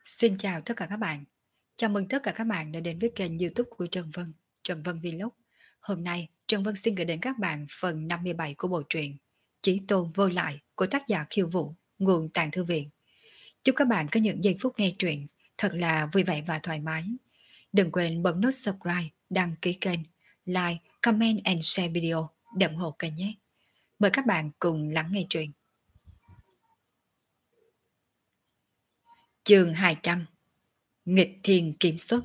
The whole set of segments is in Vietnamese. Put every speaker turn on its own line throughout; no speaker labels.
Xin chào tất cả các bạn. Chào mừng tất cả các bạn đã đến với kênh YouTube của Trần Vân Vlog. Hôm nay, Trần Vân xin gửi đến các bạn phần 57 của bộ truyện Chí Tôn Vô Lại của tác giả Khiêu Vũ, nguồn Tàng Thư Viện. Chúc các bạn có những giây phút nghe truyện thật là vui vẻ và thoải mái. Đừng quên bấm nút subscribe, đăng ký kênh, like, comment and share video để ủng hộ kênh nhé. Mời các bạn cùng lắng nghe truyện. Chương 200: Nghịch thiên kiếm xuất.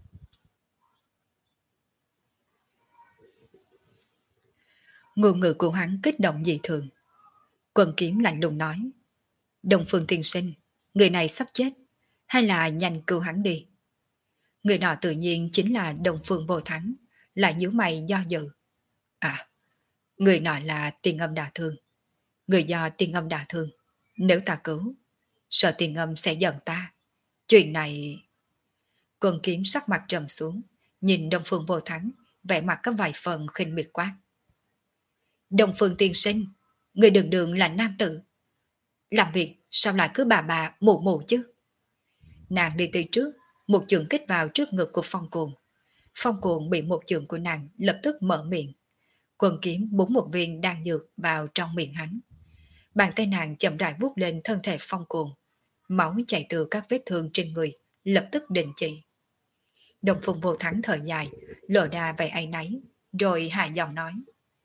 Ngôn ngữ của hắn kích động dị thường. Quần kiếm lạnh lùng nói: Đông Phương tiên sinh, người này sắp chết, hay là nhanh cứu hắn đi. Người nọ tự nhiên chính là Đông Phương Vô Thắng, lại nhíu mày do dự. À, người nọ là Tiên Âm đả thương. Người do Tiên Âm đả thương, nếu ta cứu, sợ Tiên Âm sẽ giận ta. Chuyện này... Quần kiếm sắc mặt trầm xuống, nhìn Đông Phương Vô Thắng, vẻ mặt có vài phần khinh miệt quát. Đông Phương tiên sinh, người đường đường là nam tử. Làm việc sao lại cứ bà mụ mụ chứ? Nàng đi tới trước, một chưởng kích vào trước ngực của Phong Cuồng. Phong Cuồng bị một chưởng của nàng lập tức mở miệng. Quần kiếm búng một viên đan dược vào trong miệng hắn. Bàn tay nàng chậm rãi vuốt lên thân thể Phong Cuồng. Máu chảy từ các vết thương trên người, lập tức đình chỉ. Đông Phương Vô Thắng thở dài, lộ ra vẻ áy náy, rồi hạ giọng nói.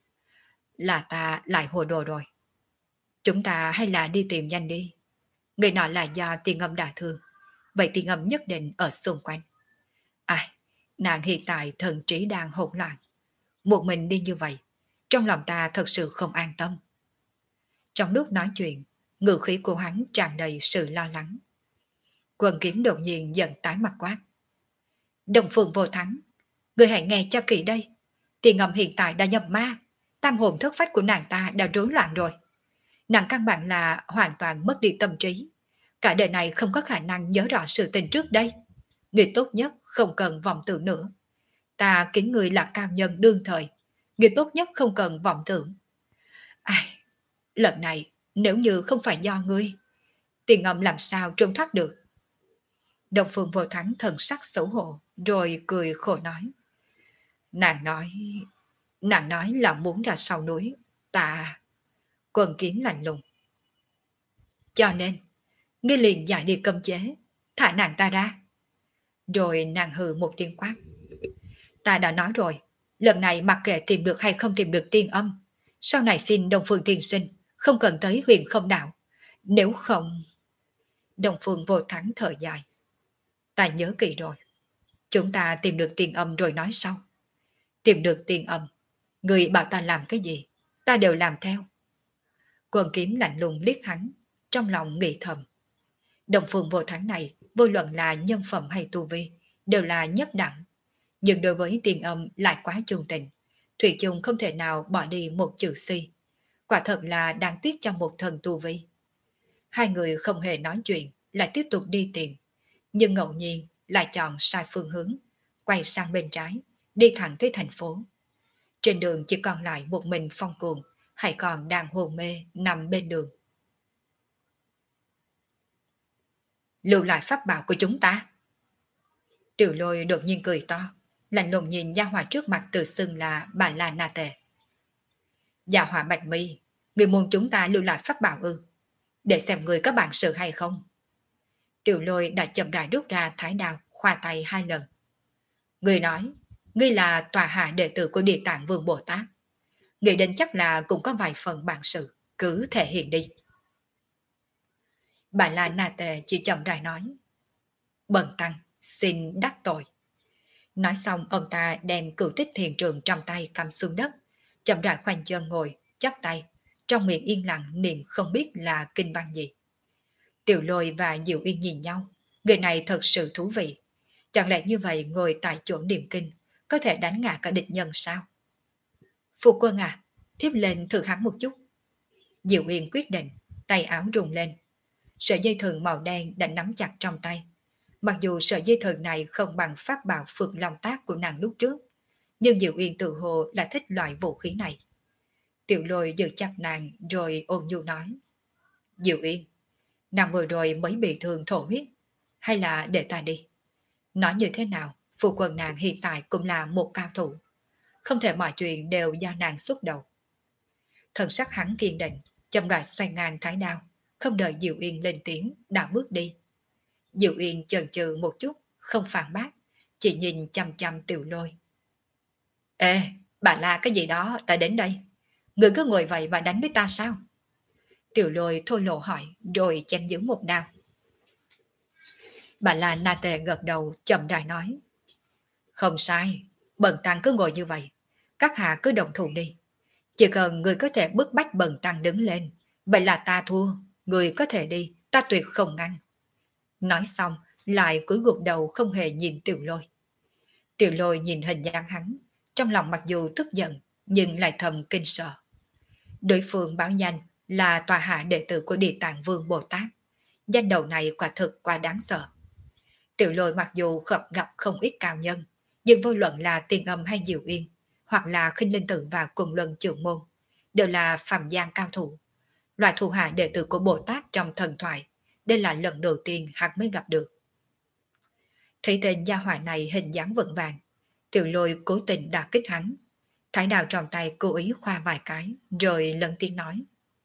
Là ta lại hồ đồ rồi. Chúng ta hay là đi tìm nhanh đi. Người nọ là do Tiên Âm đả thương, vậy Tiên Âm nhất định ở xung quanh. Ai, nàng hiện tại thần trí đang hỗn loạn. Một mình đi như vậy, trong lòng ta thật sự không an tâm. Trong lúc nói chuyện, ngữ khí của hắn tràn đầy sự lo lắng. Quần kiếm đột nhiên giận tái mặt quát. Đồng Phương Vô Thắng, người hãy nghe cho kỹ đây. Tiên Âm hiện tại đã nhập ma, tam hồn thất phách của nàng ta đã rối loạn rồi. Nàng căn bản là hoàn toàn mất đi tâm trí. Cả đời này không có khả năng nhớ rõ sự tình trước đây. Người tốt nhất không cần vọng tưởng nữa. Ta kính người là cao nhân đương thời. Người tốt nhất không cần vọng tưởng. Ai, lần này nếu như không phải do ngươi, Tiền Âm làm sao trốn thoát được. Đông Phương Vô Thắng thần sắc xấu hổ, rồi cười khổ nói. Nàng nói... Nàng nói là muốn ra sau núi. Ta... Quần kiếm lạnh lùng. Cho nên, ngươi liền giải đi cấm chế, thả nàng ta ra. Rồi nàng hừ một tiếng quát. Ta đã nói rồi, lần này mặc kệ tìm được hay không tìm được Tiên Âm, sau này xin Đông Phương tiên sinh, không cần tới Huyền Không Đạo. Nếu không... Đông Phương Vô Thắng thở dài. Ta nhớ kỹ rồi. Chúng ta tìm được Tiên Âm rồi nói sau. Tìm được Tiên Âm, người bảo ta làm cái gì, ta đều làm theo. Quần kiếm lạnh lùng liếc hắn, trong lòng nghĩ thầm. Đông Phương Vô Thắng này, vô luận là nhân phẩm hay tu vi, đều là nhất đẳng. Nhưng đối với Tiên Âm lại quá chung tình. Thủy chung không thể nào bỏ đi một chữ si. Quả thật là đáng tiếc cho một thần tu vi. Hai người không hề nói chuyện, lại tiếp tục đi tìm. Nhưng ngẫu nhiên lại chọn sai phương hướng, quay sang bên trái, đi thẳng tới thành phố. Trên đường chỉ còn lại một mình Phong Cuồng, hay còn đang hôn mê nằm bên đường. Lưu lại pháp bảo của chúng ta. Tiểu Lôi đột nhiên cười to, lạnh lùng nhìn Gia Hỏa trước mặt tự xưng là Bà La Na Tề. Gia Hỏa Bạch Mi, người muốn chúng ta lưu lại pháp bảo ư? Để xem người có bản sự hay không. Tiểu Lôi đã chậm rãi rút ra thái đao, khoa tay 2 lần. Người nói, ngươi là tòa hạ đệ tử của Địa Tạng Vương Bồ Tát. Nghĩ đến chắc là cũng có vài phần bản sự, cứ thể hiện đi. Bà La Na Tề chỉ chậm rãi nói. Bần tăng, xin đắc tội. Nói xong ông ta đem Cửu Tích Thiền Trường trong tay cầm xuống đất, chậm rãi khoanh chân ngồi, chắp tay, trong miệng yên lặng niệm không biết là kinh văn gì. Tiểu Lôi và Diệu Yên nhìn nhau, người này thật sự thú vị. Chẳng lẽ như vậy ngồi tại chỗ niệm kinh, có thể đánh ngã cả địch nhân sao? Phu quân à, thiếp lên thử hắn một chút. Diệu Yên quyết định, tay áo rung lên. Sợi dây thừng màu đen đã nắm chặt trong tay. Mặc dù sợi dây thừng này không bằng pháp bảo Phượng Long Tác của nàng lúc trước, nhưng Diệu Yên tự hồ là thích loại vũ khí này. Tiểu Lôi giữ chặt nàng rồi ôn nhu nói. Diệu Yên, nàng vừa rồi mới bị thương thổ huyết. hay là để ta đi? Nói như thế nào, phu quân nàng hiện tại cũng là một cao thủ. Không thể mọi chuyện đều do nàng xuất đầu. Thần sắc hắn kiên định, chậm rãi xoay ngang thái đao, không đợi Diệu Yên lên tiếng, đã bước đi. Diệu Yên chần chừ một chút, không phản bác, chỉ nhìn chăm chăm Tiểu Lôi. Ê, bà la cái gì đó, ta đến đây. Người cứ ngồi vậy và đánh với ta sao? Tiểu Lôi thô lộ hỏi, rồi chém giữ một đao. Bà la na tề gật đầu, chậm rãi nói. Không sai, Bần Tăng cứ ngồi như vậy. Các hạ cứ đồng thủ đi. Chỉ cần người có thể bức bách Bần Tăng đứng lên, vậy là ta thua. Người có thể đi, ta tuyệt không ngăn. Nói xong, lại cúi gục đầu không hề nhìn Tiểu Lôi. Tiểu Lôi nhìn hình dáng hắn, trong lòng mặc dù tức giận, nhưng lại thầm kinh sợ. Đối phương báo danh là tòa hạ đệ tử của Địa Tạng Vương Bồ Tát. Danh đầu này quả thực quá đáng sợ. Tiểu Lôi mặc dù gặp không ít cao nhân, nhưng vô luận là Tiền Âm hay Diệu Yên, hoặc là Khinh Linh Tử và Quần Luân Trưởng Môn, đều là phàm gian cao thủ. Loại thủ hạ đệ tử của Bồ Tát trong thần thoại, đây là lần đầu tiên hắn mới gặp được. Thấy tên gia hỏa này hình dáng vững vàng, Tiểu Lôi cố tình đả kích hắn. Thái đao trong tay cố ý khoa vài cái, rồi lần tiếng nói.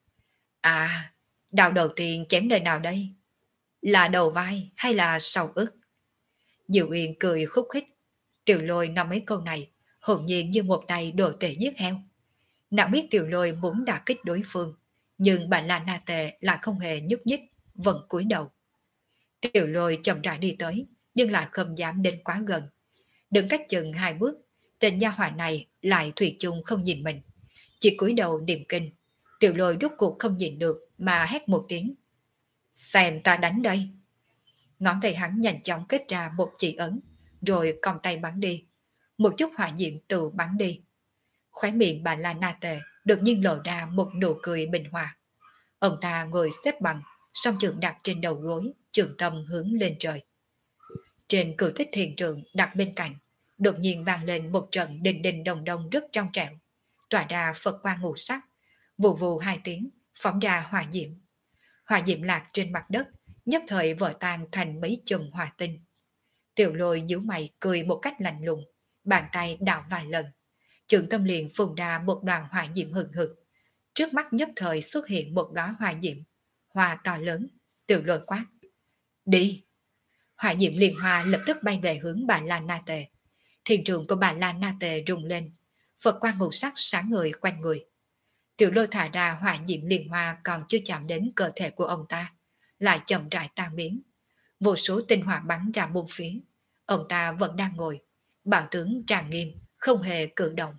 À, đao đầu tiên chém nơi nào đây? Là đầu vai hay là sau ức? Diệu Yên cười khúc khích. Tiểu Lôi nói mấy câu này, hồn nhiên như một tay đồ tể giết heo. Nào biết Tiểu Lôi muốn đả kích đối phương, nhưng bà La Na Tề lại không hề nhúc nhích, vẫn cúi đầu. Tiểu Lôi chậm rãi đi tới, nhưng lại không dám đến quá gần. Đứng cách chừng 2 bước, tên gia hỏa này lại thủy chung không nhìn mình. Chỉ cúi đầu niệm kinh. Tiểu Lôi rút cuộc không nhìn được mà hét một tiếng. Xem ta đánh đây. Ngón tay hắn nhanh chóng kết ra một chỉ ấn, rồi còng tay bắn đi. Một chút hỏa diệm từ bắn đi. Khóe miệng bà La Na Tề đột nhiên lộ ra một nụ cười bình hòa. Ông ta ngồi xếp bằng, song trường đặt trên đầu gối, trường tâm hướng lên trời. Trên cửu tích thiền trường đặt bên cạnh, đột nhiên vang lên một trận đình đình đồng đông rất trong trẻo, tỏa ra Phật quang ngũ sắc, vù vù 2 tiếng, phóng ra hỏa diệm. Hỏa diệm lạc trên mặt đất, nhất thời vỡ tan thành mấy chùm hỏa tinh. Tiểu Lôi nhíu mày cười một cách lạnh lùng, bàn tay đảo vài lần. Trường tâm liền phun ra một đoàn hỏa diệm hừng hực. Trước mắt nhất thời xuất hiện một đóa hỏa diệm, hoa to lớn. Tiểu Lôi quát. Đi! Hỏa diệm liên hoa lập tức bay về hướng bà La Na Tề. Thiền trường của bà La Na Tề rung lên. Phật quang ngũ sắc sáng người quanh người. Tiểu Lôi thả ra hỏa diệm liên hoa còn chưa chạm đến cơ thể của ông ta, lại chậm rãi tan biến. Vô số tinh hỏa bắn ra bốn phía. Ông ta vẫn đang ngồi, bảo tướng trang nghiêm, không hề cử động.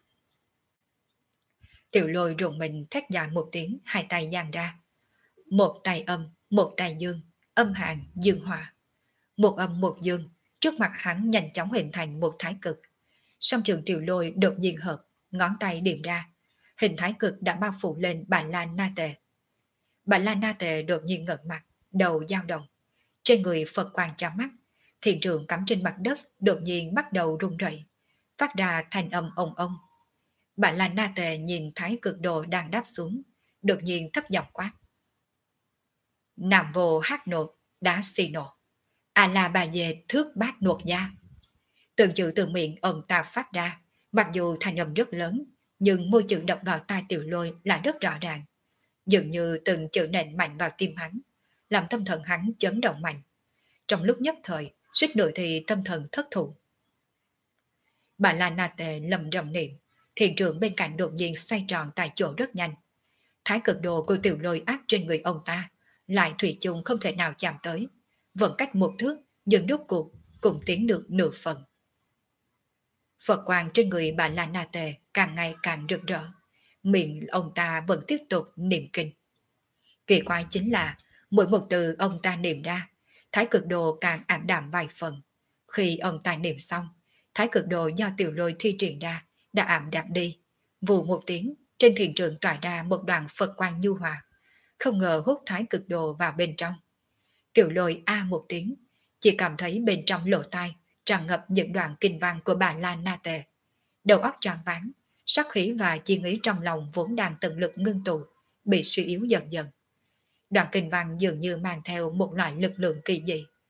Tiểu Lôi rùng mình thét dài một tiếng, 2 tay dang ra. Một tay âm, một tay dương, âm hàn, dương hỏa. Một âm một dương, trước mặt hắn nhanh chóng hình thành một thái cực. Song trường Tiểu Lôi đột nhiên hợp, ngón tay điểm ra. Hình thái cực đã bao phủ lên bà La Na Tề. Bà La Na Tề đột nhiên ngẩng mặt, đầu dao động. Trên người Phật quang chói mắt, thiền trường cắm trên mặt đất đột nhiên bắt đầu rung rẩy, phát ra thanh âm ong ong. Bà La Na Tề nhìn thái cực đồ đang đáp xuống, đột nhiên thấp giọng quát. Nam vô hát nột, đá xì nổ. A la bà dê thước bát nuột gia. Từng chữ từ miệng ông ta phát ra, mặc dù thanh âm rất lớn, nhưng môi chữ đập vào tai Tiểu Lôi là rất rõ ràng. Dường như từng chữ nện mạnh vào tim hắn, làm tâm thần hắn chấn động mạnh. Trong lúc nhất thời, suýt nữa thì tâm thần thất thủ. Bà La Na Tề lầm rầm niệm, thiền trưởng bên cạnh đột nhiên xoay tròn tại chỗ rất nhanh. Thái cực đồ của Tiểu Lôi áp trên người ông ta, lại thủy chung không thể nào chạm tới. Vẫn cách một thước, nhưng rốt cuộc cũng tiến được nửa phần. Phật quang trên người bà La Na Tề càng ngày càng rực rỡ. Miệng ông ta vẫn tiếp tục niệm kinh. Kỳ quái chính là mỗi một từ ông ta niệm ra, thái cực đồ càng ảm đạm vài phần. Khi ông ta niệm xong, thái cực đồ do Tiểu Lôi thi triển ra đã ảm đạm đi. Vù một tiếng, trên thiền trường tỏa ra một đoàn Phật quang nhu hòa. Không ngờ hút thái cực đồ vào bên trong. Tiểu Lôi a một tiếng, chỉ cảm thấy bên trong lỗ tai tràn ngập những đoạn kinh văn của bà La Na Tề. Đầu óc choáng váng, sát khí và chi nghĩ trong lòng vốn đang tận lực ngưng tụ, bị suy yếu dần dần. Đoạn kinh văn dường như mang theo một loại lực lượng kỳ dị.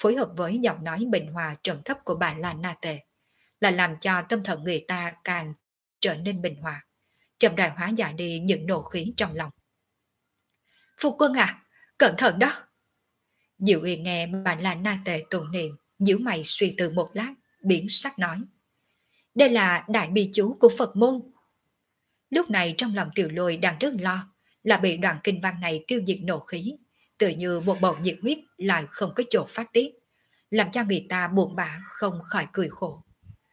phối hợp với giọng nói bình hòa trầm thấp của bà La Na Tề, là làm cho tâm thần người ta càng trở nên bình hòa, chậm rãi hóa giải đi những nộ khí trong lòng. Phu quân à, cẩn thận đó! Diệu Uyên nghe bà La Na Tề tụng niệm, nhíu mày suy tư một lát, biến sắc nói. Đây là đại bi chú của Phật môn. Lúc này trong lòng Tiểu Lôi đang rất lo, là bị đoạn kinh văn này tiêu diệt nộ khí, tự như một bầu nhiệt huyết lại không có chỗ phát tiết, làm cho người ta buồn bã không khỏi cười khổ.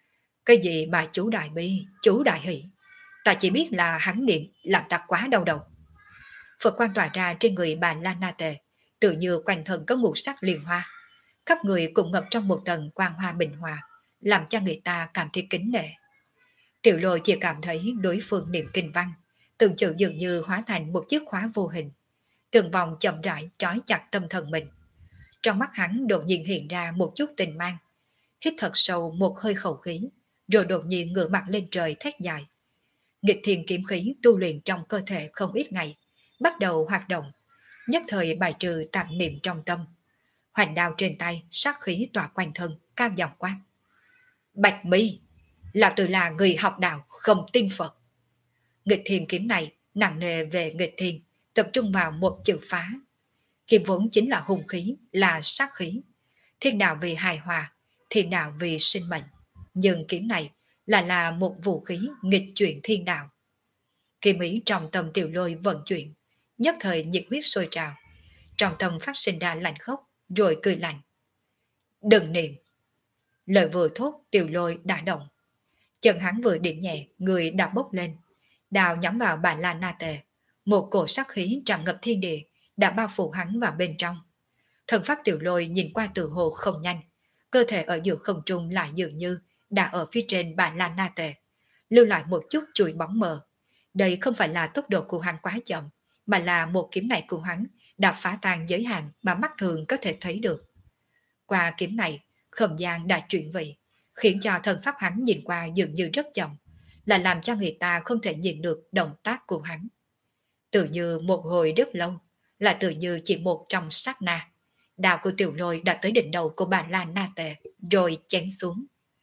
Cái gì mà chú đại bi, chú đại hỷ, ta chỉ biết là hắn niệm làm ta quá đau đầu. Phật quan tỏa ra trên người bà La Na Tề, tự như quanh thân có ngũ sắc liên hoa, khắp người cũng ngập trong một tầng quang hoa bình hòa, làm cho người ta cảm thấy kính nể. Tiểu Lôi chỉ cảm thấy đối phương niệm kinh văn, từng chữ dường như hóa thành một chiếc khóa vô hình, từng vòng chậm rãi trói chặt tâm thần mình. Trong mắt hắn đột nhiên hiện ra một chút tình mang, hít thật sâu một hơi khẩu khí, rồi đột nhiên ngửa mặt lên trời thét dài. Nghịch thiên kiếm khí tu luyện trong cơ thể không ít ngày, bắt đầu hoạt động, nhất thời bài trừ tạp niệm trong tâm. Hoành đao trên tay, sát khí tỏa quanh thân, cao giọng quát. Bạch Mi, lão tử là người học đạo, không tin Phật. Nghịch thiên kiếm này nặng nề về nghịch thiên, tập trung vào một chữ phá. Kiếm vốn chính là hung khí, là sát khí. Thiên đạo vì hài hòa, thiên đạo vì sinh mệnh. Nhưng kiếm này là một vũ khí nghịch chuyển thiên đạo. Kiếm ý trong tâm Tiểu Lôi vận chuyển, nhất thời nhiệt huyết sôi trào. Trong tâm phát sinh ra lạnh khốc, rồi cười lạnh. Đừng niệm. Lời vừa thốt Tiểu Lôi đã động. Chân hắn vừa điểm nhẹ, người đã bốc lên. Đào nhắm vào bà La Na Tề. Một cổ sát khí tràn ngập thiên địa đã bao phủ hắn vào bên trong. Thần pháp Tiểu Lôi nhìn qua từ hồ không nhanh. Cơ thể ở giữa không trung lại dường như đã ở phía trên bà La Na Tề, lưu lại một chút chuỗi bóng mờ. Đây không phải là tốc độ của hắn quá chậm, mà là một kiếm này của hắn đã phá tan giới hạn mà mắt thường có thể thấy được. Qua kiếm này, không gian đã chuyển vị, khiến cho thần pháp hắn nhìn qua dường như rất chậm, là làm cho người ta không thể nhìn được động tác của hắn. Tự như một hồi rất lâu, là tự như chỉ một trong sát na, đạo của Tiểu Lôi đã tới đỉnh đầu của bà La Na Tề, rồi chém xuống.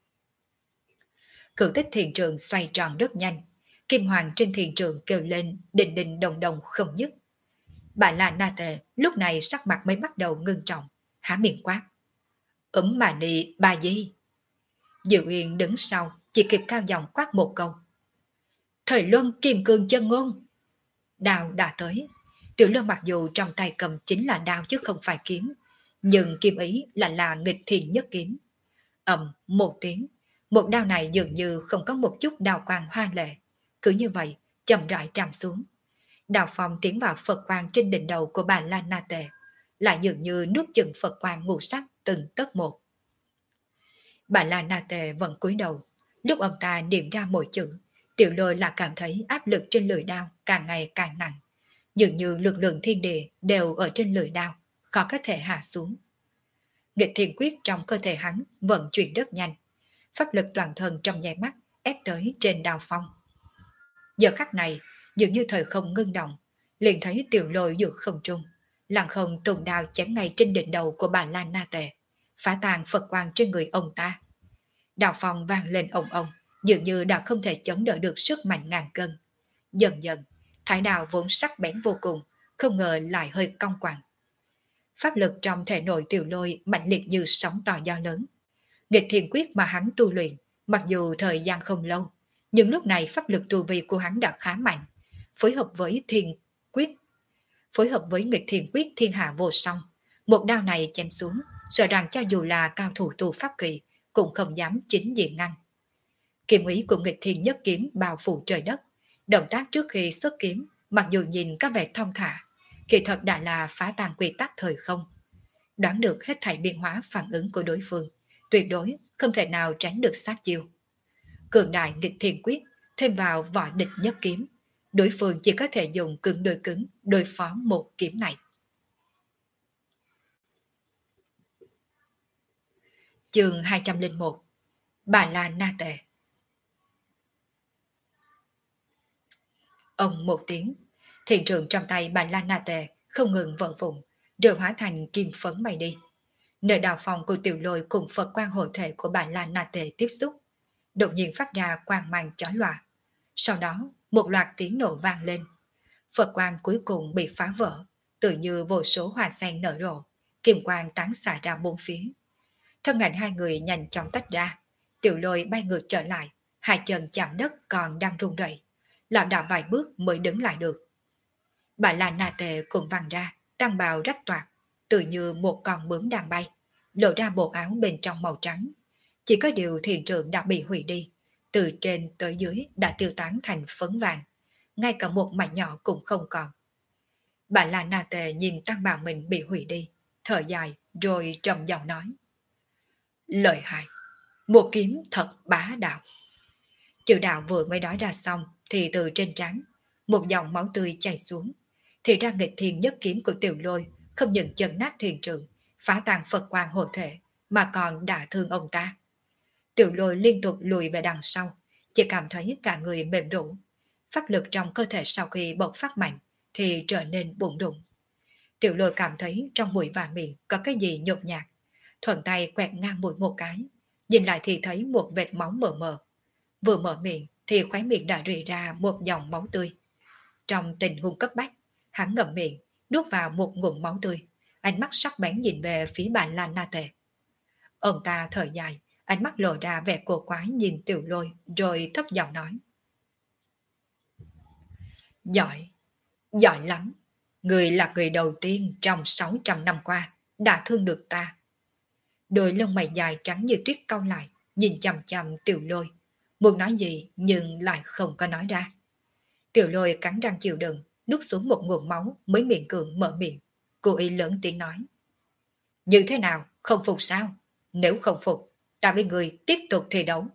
Cửu tích thiền trường xoay tròn rất nhanh, kim hoàng trên thiền trường kêu lên đình đình đồng đồng không dứt. Bà La Na Tề lúc này sắc mặt mới bắt đầu ngưng trọng, há miệng quát. Mà nị bà gì? Diệu Uyên đứng sau, chỉ kịp cao giọng quát một câu. Thời luân kim cương chân ngôn. Đao đã tới. Tiểu Luân mặc dù trong tay cầm chính là đao chứ không phải kiếm, nhưng kiếm ý là nghịch thiên nhất kiếm. Một tiếng, một đao này dường như không có một chút đao quang hoa lệ. Cứ như vậy, chậm rãi trầm xuống. Đao phong tiến vào Phật quang trên đỉnh đầu của bà La Na Tề, lại dường như nuốt chừng Phật quang ngũ sắc từng tấc một. Bà La Na Tề vẫn cúi đầu, lúc ông ta niệm ra mỗi chữ, Tiểu Lôi là cảm thấy áp lực trên lưỡi đao càng ngày càng nặng, dường như lực lượng thiên địa đều ở trên lưỡi đao, khó có thể hạ xuống. Nghịch thiên quyết trong cơ thể hắn vận chuyển rất nhanh, pháp lực toàn thân trong nháy mắt ép tới trên đao phong. Giờ khắc này, dường như thời không ngưng động, liền thấy Tiểu Lôi giữa không trung, lặng không tùng đao chém ngay trên đỉnh đầu của bà La Na Tề, phá tàn Phật quang trên người ông ta. Đao phong vang lên ông ông, dường như đã không thể chống đỡ được sức mạnh ngàn cân. Dần dần, thái đao vốn sắc bén vô cùng, không ngờ lại hơi cong quằn. Pháp lực trong thể nội Tiểu Lôi mạnh liệt như sóng to gió lớn. Nghịch thiên quyết mà hắn tu luyện, mặc dù thời gian không lâu, nhưng lúc này pháp lực tu vi của hắn đã khá mạnh, phối hợp với phối hợp với nghịch thiên quyết thiên hạ vô song. Một đao này chém xuống, sợ rằng cho dù là cao thủ tu pháp kỳ, cũng không dám chính diện ngăn. Kiếm ý của nghịch thiên nhất kiếm bao phủ trời đất, động tác trước khi xuất kiếm, mặc dù nhìn có vẻ thong thả, kỳ thật đã là phá tan quy tắc thời không. Đoán được hết thảy biến hóa phản ứng của đối phương, tuyệt đối không thể nào tránh được sát chiêu. Cường đại nghịch thiên quyết thêm vào võ địch nhất kiếm, đối phương chỉ có thể dùng cứng đối phó một kiếm này. Chương 201. Bà La Na Tề. Ông một tiếng, thiền trường trong tay bà La Na Tề không ngừng vỡ vụn, rồi hóa thành kim phấn bay đi. Nơi đào phòng của Tiểu Lôi cùng Phật quan hộ thể của bà La Na Tề tiếp xúc, đột nhiên phát ra quang mang chói lòa. Sau đó, một loạt tiếng nổ vang lên. Phật quang cuối cùng bị phá vỡ, tự như vô số hoa sen nở rộ, kim quang tán xạ ra bốn phía. Thân ảnh hai người nhanh chóng tách ra, Tiểu Lôi bay ngược trở lại, hai chân chạm đất còn đang run rẩy, lảo đảo vài bước mới đứng lại được. Bà La Na Tề cũng văng ra, tăng bào rách toạc, tự như một con bướm đang bay, lộ ra bộ áo bên trong màu trắng. Chỉ có điều thiền trưởng đã bị hủy đi, từ trên tới dưới đã tiêu tán thành phấn vàng, ngay cả một mảnh nhỏ cũng không còn. Bà La Na Tề nhìn tăng bào mình bị hủy đi, thở dài rồi trầm giọng nói. Lợi hại, một kiếm thật bá đạo. Chữ đạo vừa mới nói ra xong thì từ trên trán một dòng máu tươi chảy xuống. Thì ra nghịch thiên nhất kiếm của Tiểu Lôi không những chấn nát thiền trường, phá tan Phật quang hộ thể, mà còn đả thương ông ta. Tiểu Lôi liên tục lùi về đằng sau, chỉ cảm thấy cả người mềm rũ. Pháp lực trong cơ thể sau khi bộc phát mạnh thì trở nên bụng đụng. Tiểu Lôi cảm thấy trong mũi và miệng có cái gì nhột nhạt, thuận tay quẹt ngang mũi một cái, nhìn lại thì thấy một vệt máu mờ mờ. Vừa mở miệng thì khóe miệng đã rỉ ra một dòng máu tươi. Trong tình huống cấp bách, hắn ngậm miệng, nuốt vào một ngụm máu tươi, ánh mắt sắc bén nhìn về phía bà La Na Tề. Ông ta thở dài, ánh mắt lộ ra vẻ cổ quái nhìn Tiểu Lôi, rồi thấp giọng nói. Giỏi, giỏi lắm. Người là người đầu tiên trong 600 năm qua đã thương được ta. Đôi lông mày dài trắng như tuyết cau lại, nhìn chằm chằm Tiểu Lôi, muốn nói gì nhưng lại không có nói ra. Tiểu Lôi cắn răng chịu đựng, nuốt xuống một ngụm máu mới miệng cường mở miệng, cô ý lớn tiếng nói. Như thế nào, không phục sao? Nếu không phục, ta với người tiếp tục thi đấu.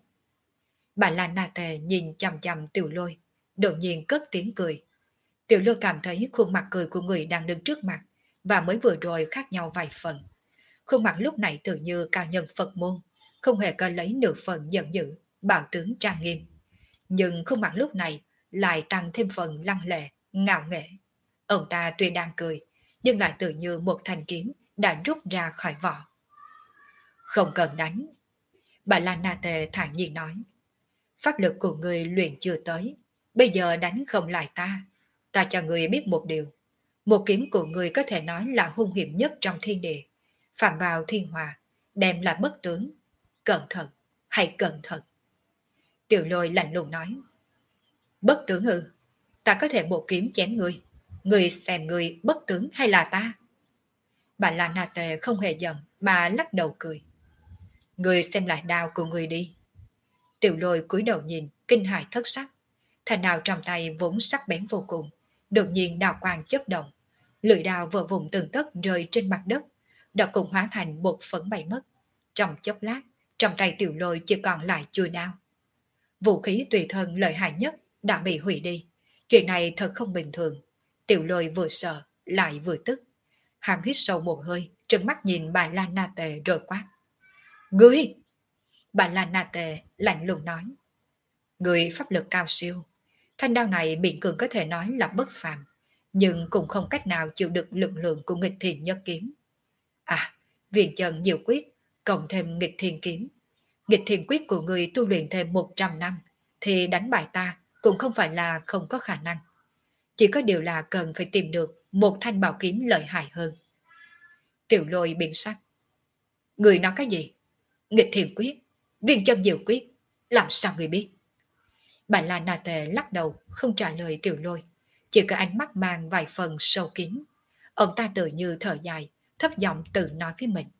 Bà La Na Tề nhìn chằm chằm Tiểu Lôi, đột nhiên cất tiếng cười. Tiểu Lôi cảm thấy khuôn mặt cười của người đang đứng trước mặt và mới vừa rồi khác nhau vài phần. Khuôn mặt lúc này tự như cao nhân Phật môn, không hề có lấy nửa phần giận dữ, bạo tướng trang nghiêm. Nhưng khuôn mặt lúc này lại tăng thêm phần lăng lệ, ngạo nghễ. Ông ta tuy đang cười, nhưng lại tự như một thanh kiếm đã rút ra khỏi vỏ. Không cần đánh. Bà La Na Tề thản nhiên nói. Pháp lực của người luyện chưa tới, bây giờ đánh không lại ta. Ta cho người biết một điều. Một kiếm của người có thể nói là hung hiểm nhất trong thiên địa. Phạm vào thiên hòa, đem là bất tướng. Cẩn thận, hãy cẩn thận. Tiểu Lôi lạnh lùng nói. Bất tướng ư? Ta có thể một kiếm chém người. Người xem người bất tướng hay là ta? Bà La Na Tề không hề giận mà lắc đầu cười. Người xem lại đao của người đi. Tiểu Lôi cúi đầu nhìn, kinh hãi thất sắc. Thanh đao trong tay vốn sắc bén vô cùng, đột nhiên đao quang chớp động. Lưỡi đao vỡ vụn từng tấc rơi trên mặt đất, đã cùng hóa thành bột phấn bay mất. Trong chốc lát, trong tay Tiểu Lôi chỉ còn lại chuôi đao. Vũ khí tùy thân lợi hại nhất đã bị hủy đi. Chuyện này thật không bình thường. Tiểu Lôi vừa sợ, lại vừa tức. Hắn hít sâu một hơi, trừng mắt nhìn bà La Na Tề rồi quát. Ngươi! Bà La Na Tề lạnh lùng nói. Người pháp lực cao siêu. Thanh đao này biện cường có thể nói là bất phàm, nhưng cũng không cách nào chịu được lực lượng của nghịch thiền nhất kiếm. À, viện chân nhiều quyết, cộng thêm nghịch thiền kiếm. Nghịch thiền quyết của người tu luyện thêm 100 năm, thì đánh bại ta cũng không phải là không có khả năng. Chỉ có điều là cần phải tìm được một thanh bảo kiếm lợi hại hơn. Tiểu Lôi biến sắc. Người nói cái gì? Nghịch thiền quyết, viên chân diệu quyết, làm sao người biết? Bà La Na Tề lắc đầu không trả lời Tiểu Lôi, chỉ có ánh mắt mang vài phần sâu kín. Ông ta tự như thở dài, thấp giọng tự nói với mình.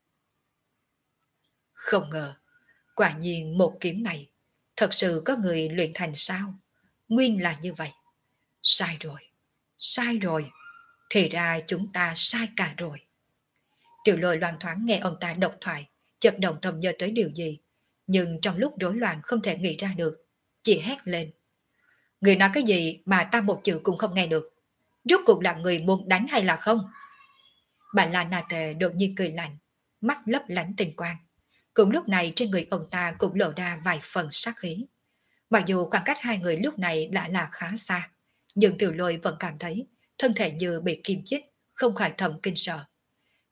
Không ngờ, quả nhiên một kiếm này, thật sự có người luyện thành sao? Nguyên là như vậy. Sai rồi, sai rồi. Thì ra chúng ta sai cả rồi. Tiểu Lôi loan thoáng nghe ông ta độc thoại, chợt động tâm nhớ tới điều gì, nhưng trong lúc rối loạn không thể nghĩ ra được, chỉ hét lên. Người nói cái gì mà ta một chữ cũng không nghe được? Rốt cuộc là người muốn đánh hay là không? Bà La Na Tề đột nhiên cười lạnh, mắt lấp lánh tình quang. Cùng lúc này trên người ông ta cũng lộ ra vài phần sát khí. Mặc dù khoảng cách hai người lúc này đã là khá xa, nhưng Tiểu Lôi vẫn cảm thấy thân thể như bị kim chích, không khỏi thầm kinh sợ.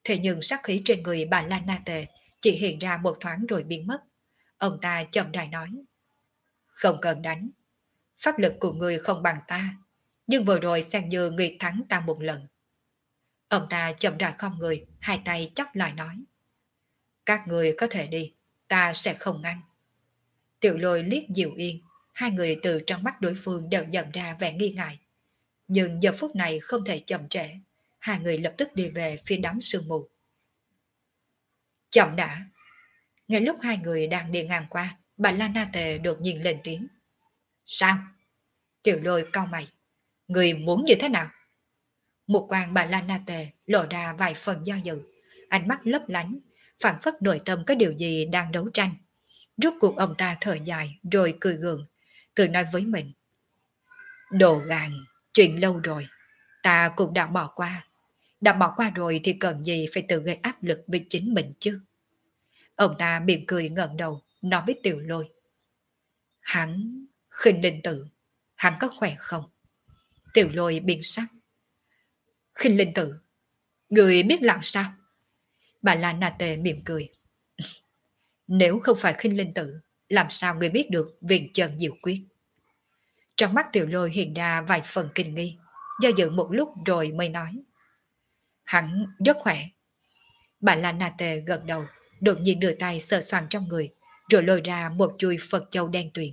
Thế nhưng sát khí trên người bà La Na Tề chỉ hiện ra một thoáng rồi biến mất. Ông ta chậm rãi nói. Không cần đánh. Pháp lực của người không bằng ta. Nhưng vừa rồi xem như người thắng ta một lần. Ông ta chậm rãi khom người, hai tay chắp lại nói. Các người có thể đi, ta sẽ không ngăn. Tiểu Lôi liếc Diệu Yên, hai người từ trong mắt đối phương đều nhận ra vẻ nghi ngại. Nhưng giờ phút này không thể chậm trễ, hai người lập tức đi về phía đám sương mù. Chậm đã. Ngay lúc hai người đang đi ngang qua, bà La Na Tề đột nhiên lên tiếng. Sao? Tiểu Lôi cau mày. Người muốn như thế nào? Một quan bà La Na Tề lộ ra vài phần do dự, ánh mắt lấp lánh, phảng phất nội tâm có điều gì đang đấu tranh. Rốt cuộc ông ta thở dài rồi cười gượng, tự nói với mình. Đồ gàn, chuyện lâu rồi, ta cũng đã bỏ qua. Đã bỏ qua rồi thì cần gì phải tự gây áp lực với chính mình chứ? Ông ta mỉm cười ngẩng đầu, nói với Tiểu Lôi. Hắn, Khinh Linh Tử, hắn có khỏe không? Tiểu Lôi biến sắc. Khinh Linh Tử, người biết làm sao? Bà La Na Tề mỉm cười. Nếu không phải Khinh Linh Tử, làm sao người biết được Viễn Chân Diệu Quyết? Trong mắt Tiểu Lôi hiện ra vài phần kinh nghi, do dự một lúc rồi mới nói. Hắn rất khỏe. Bà La Na Tề gật đầu, đột nhiên đưa tay sờ soạng trong người, rồi lôi ra một chuôi Phật châu đen tuyền.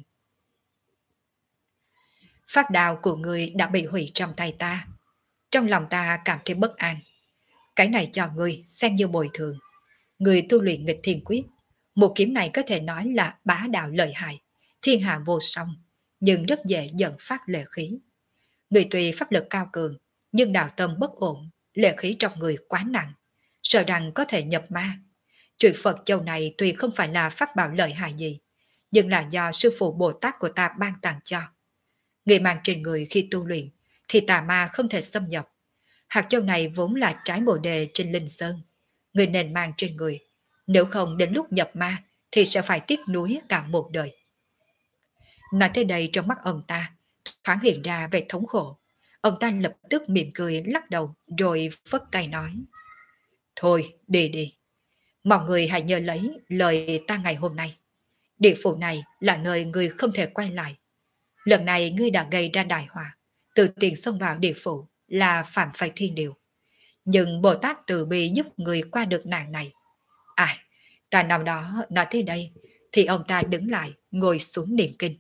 Pháp đạo của người đã bị hủy trong tay ta. Trong lòng ta cảm thấy bất an. Cái này cho người xem như bồi thường. Người tu luyện nghịch thiên quyết. Một kiếm này có thể nói là bá đạo lợi hại, thiên hạ vô song, nhưng rất dễ dẫn phát lệ khí. Người tuy pháp lực cao cường, nhưng đạo tâm bất ổn, lệ khí trong người quá nặng, sợ rằng có thể nhập ma. Chuyện Phật châu này tuy không phải là pháp bảo lợi hại gì, nhưng là do sư phụ Bồ Tát của ta ban tặng cho. Người mang trên người khi tu luyện, thì tà ma không thể xâm nhập. Hạt châu này vốn là trái bồ đề trên linh sơn. Người nên mang trên người, nếu không đến lúc nhập ma thì sẽ phải tiếc nuối cả một đời. Nói tới đây trong mắt ông ta thoáng hiện ra vẻ thống khổ. Ông ta lập tức mỉm cười lắc đầu rồi phất tay nói. Thôi đi đi. Mọi người hãy nhớ lấy lời ta ngày hôm nay. Địa phủ này là nơi người không thể quay lại. Lần này ngươi đã gây ra đại họa, tự tiền xông vào địa phủ là phạm phải thiên điều. Nhưng Bồ Tát từ bi giúp người qua được nạn này. Ta năm đó nói tới đây, thì ông ta đứng lại, ngồi xuống niệm kinh.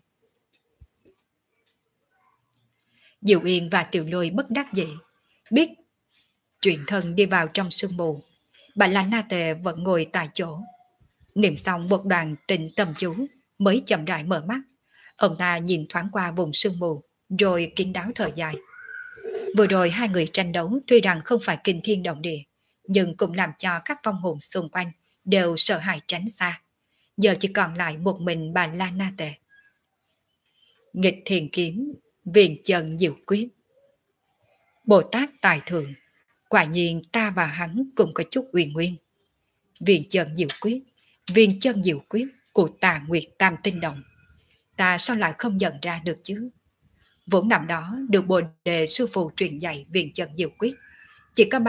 Diệu Yên và Tiểu Lôi bất đắc dĩ, biết chuyện thân đi vào trong sương mù. Bà La Na Tề vẫn ngồi tại chỗ. Niệm xong một đoạn tịnh tâm chú, mới chậm rãi mở mắt. Ông ta nhìn thoáng qua vùng sương mù, rồi kín đáo thở dài. Vừa rồi hai người tranh đấu tuy rằng không phải kinh thiên động địa, nhưng cũng làm cho các vong hồn xung quanh đều sợ hãi tránh xa. Giờ chỉ còn lại một mình bà La Na Tề. Nghịch thiền kiếm, Viễn Chân Diệu Quyết. Bồ Tát tài thượng, quả nhiên ta và hắn cũng có chút uyên nguyên. Viễn Chân Diệu Quyết, Viễn Chân Diệu Quyết của Tà Nguyệt Tam Tinh Đồng. Ta sao lại không nhận ra được chứ? Vốn năm đó được Bồ Đề sư phụ truyền dạy Viễn Chân Diệu Quyết, chỉ có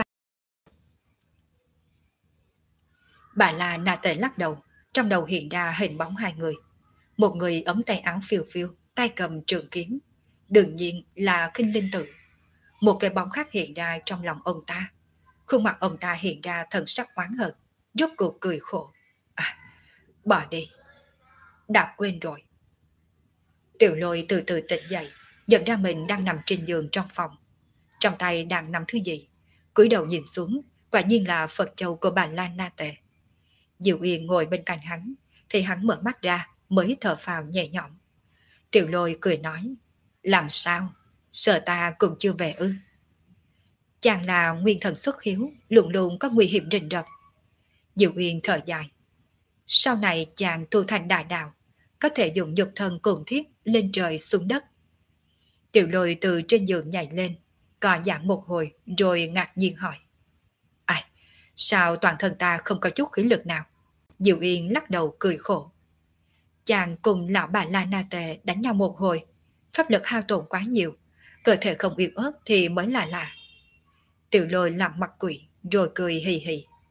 bà La Na Tề lắc đầu, trong đầu hiện ra hình bóng hai người. Một người ống tay áo phiêu phiêu, tay cầm trường kiếm, đương nhiên là Khinh Linh Tử. Một cái bóng khác hiện ra trong lòng ông ta. Khuôn mặt ông ta hiện ra thần sắc oán hận, rốt cuộc cười khổ. Bỏ đi, đã quên rồi. Tiểu Lôi từ từ tỉnh dậy, nhận ra mình đang nằm trên giường trong phòng. Trong tay đang nắm thứ gì, cúi đầu nhìn xuống, quả nhiên là Phật châu của bà La Na Tề. Diệu Yên ngồi bên cạnh hắn, thì hắn mở mắt ra mới thở phào nhẹ nhõm. Tiểu Lôi cười nói, làm sao, sợ ta cũng chưa về ư? Chàng là nguyên thần xuất hiếu, luôn luôn có nguy hiểm rình rập. Diệu Yên thở dài, sau này chàng tu thành đại đạo, có thể dùng nhục thân cùng thiết lên trời xuống đất. Tiểu Lôi từ trên giường nhảy lên, cọ giãn một hồi rồi ngạc nhiên hỏi, sao toàn thân ta không có chút khí lực nào? Diệu Yên lắc đầu cười khổ. Chàng cùng lão bà La Na Tề đánh nhau một hồi, pháp lực hao tổn quá nhiều, cơ thể không yếu ớt thì mới là lạ. Tiểu Lôi làm mặt quỷ rồi cười hì hì.